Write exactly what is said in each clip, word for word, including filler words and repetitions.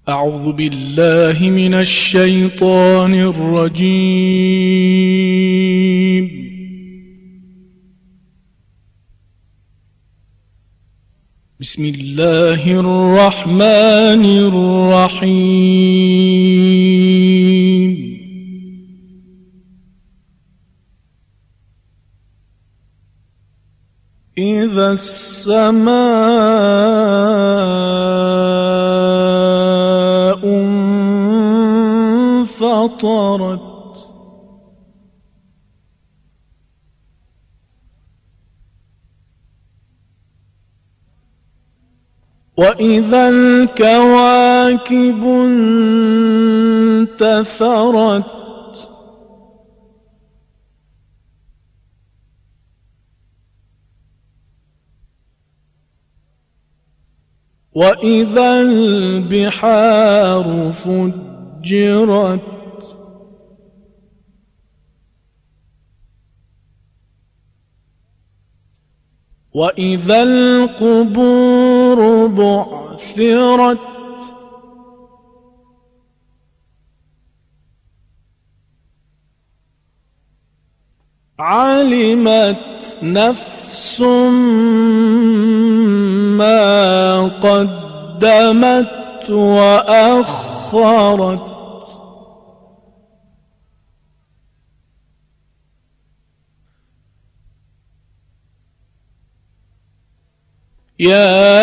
أعوذ بالله من الشيطان الرجيم. بسم الله الرحمن الرحيم. إذا السماء انفطرت وإذا الكواكب انتثرت وإذا البحار فجرت وإذا القبور بعثرت علمت نفس ما قدمت وأخرت يا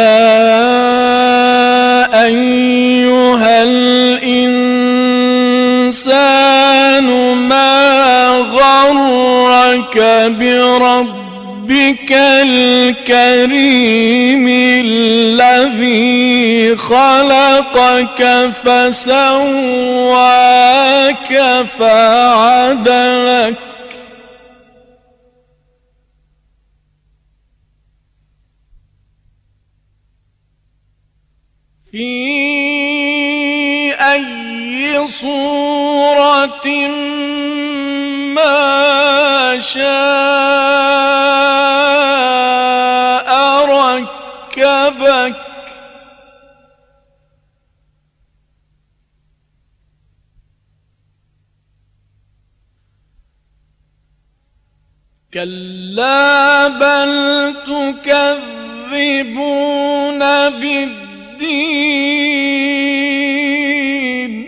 أيها الإنسان ما غرك بربك الكريم الذي خلقك فسواك فعدلك في أي صورة ما شاء ركبك كلا بل تكذبون بالدين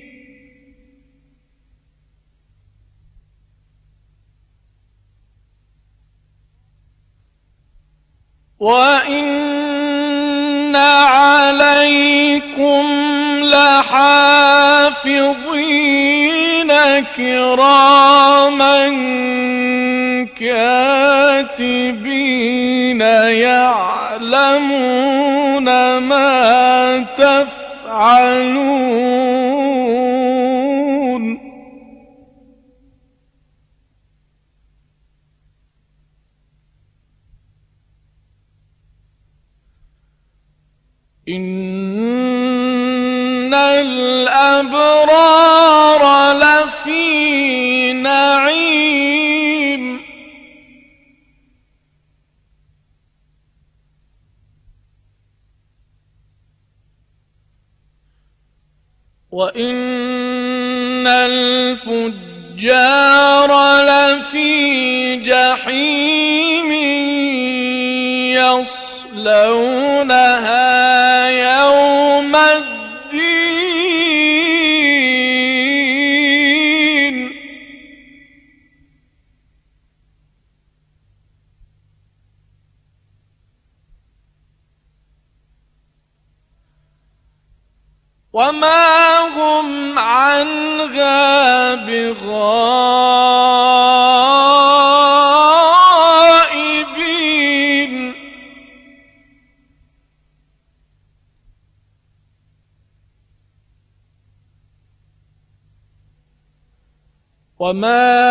وإن عليكم لحافظين كراما كاتبين يعلمون ما تفعلون إن الأبرار لفي نعيم وإن الفجار لفي جحيم يصلونها يوم الدين وما هم عنها بغائبين وما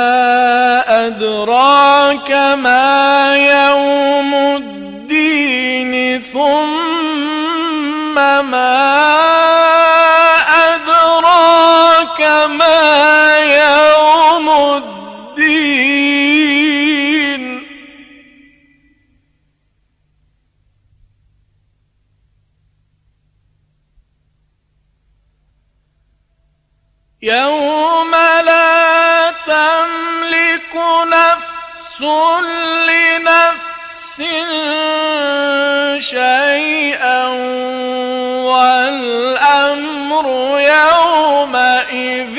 أدراك ما يوم الدين ثم ما أدراك ما يوم الدين يوم لا تملك نفس لنفس شيئا والأمر يومئذ